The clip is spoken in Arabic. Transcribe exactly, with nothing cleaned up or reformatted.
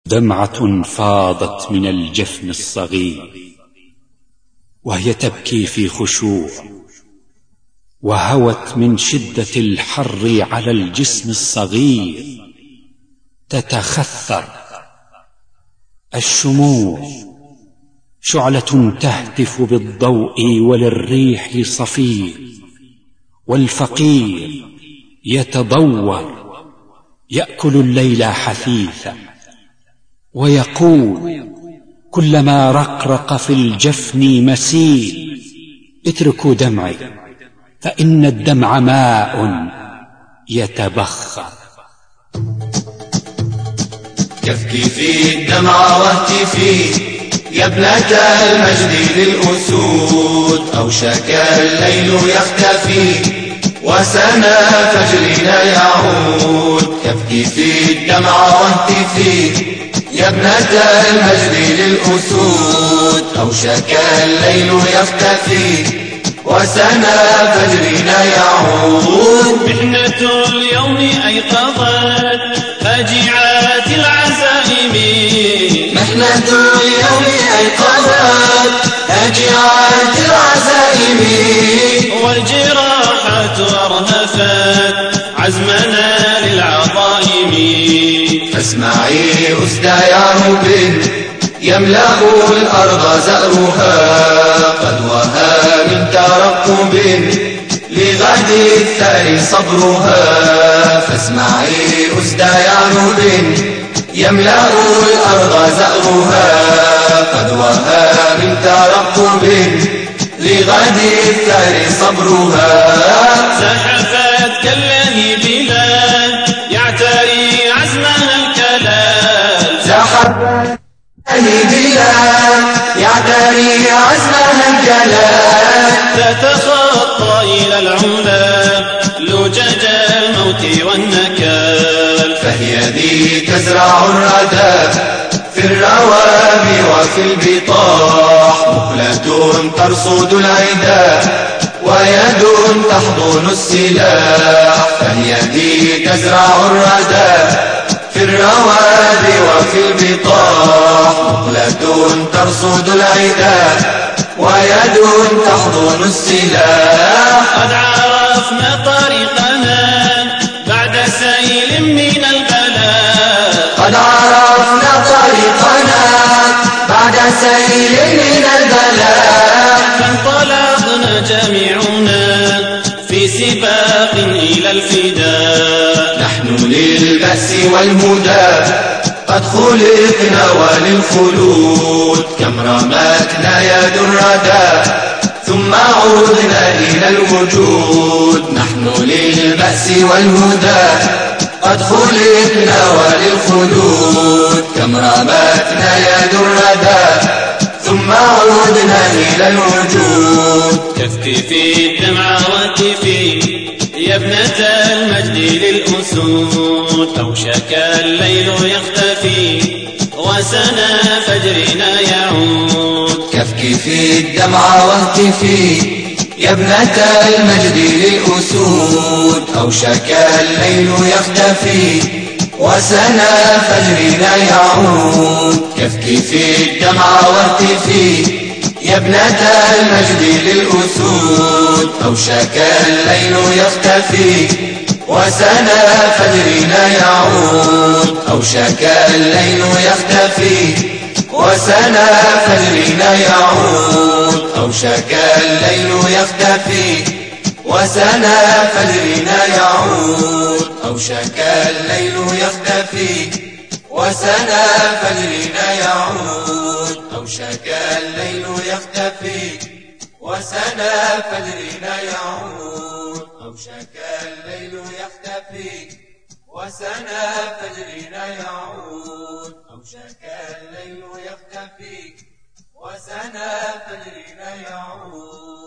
دمعة فاضت من الجفن الصغير وهي تبكي في خشوع، وهوت من شدة الحر على الجسم الصغير تتخثر. الشموع شعلة تهتف بالضوء وللريح صفير، والفقير يتضور يأكل الليل حثيثا، ويقول كلما رقرق في الجفن مسيل: اتركوا دمعي فإن الدمع ماء يتبخر. يبكي في الدمع واهتفي يا ابنة المجد للأسود، أوشك الليل يختفي وسنا فجرنا يعود. يبكي في الدمع واهتفي يا ابنة المجد للأسود، أوشك الليل يختفي وسنا فجرنا يعود. محنة اليوم أيقظت فاجعات العزائم، محنة اليوم أيقظت فاجعات العزائم، والجراحات أرهفت عزمنا للعظائم. فاسمعي أسدى يا رب يملأ الأرض زأرها، قد وهى من ترقب لغد الثار صبرها. فاسمعي أسدى يا رب يملأ الأرض زأرها، قد وهى من ترقب لغد الثار صبرها. زحفت كاللهيب لا يعتري عزمها الكلال، زحفت بلا يعتري عزمها الجلال. تتخطى إلى العلا لجج الموت والنكال، فهي ذي تزرع الردى في الروابي وفي البطاح، مقلة ترصد العدا ويد تحضن السلاح. فهي ذي تزرع الردى في الروابي وفي البطاح، مقلة ترصد العدا ويد تحضن السلاح. قد عرفنا طريقنا بعد سيل من البلاء، قد عرفنا طريقنا بعد سيل من البلاء. فانطلقنا جميعنا في سباق إلى الفداء، نحن للبأس والهدى قد خلقنا وللخلود، كم رمتنا يد الردى ثم عودنا إلى الوجود. نحن للبأس والهدى قد خلقنا وللخلود، كم رمتنا يد الردى ثم عودنا إلى الوجود. كفي في الدمع واتفي يا ابنة المجد للأسود، أوشك الليل يختفي وسنا فجرنا يعود. كفكي في الدمع واهتفي يا ابنة المجد للأسود، أوشك الليل يختفي وسنا فجرنا يعود. كفكي في الدمع واهتفي يا ابنة المجد للأسود، أوشك الليل يختفي وسنا فجرنا يعود. أوشك الليل يختفي وسنا فجرنا يعود. أوشك الليل يختفي وسنا فجرنا يعود. أوشك الليل يختفي وسنا فجرنا يعود. أوشك الليل يختفي وسنا فجرنا يعود. أوشك الليل يختفي وسنا فجرنا يعود. أوشك الليل يختفي وسنا فجرنا يعود.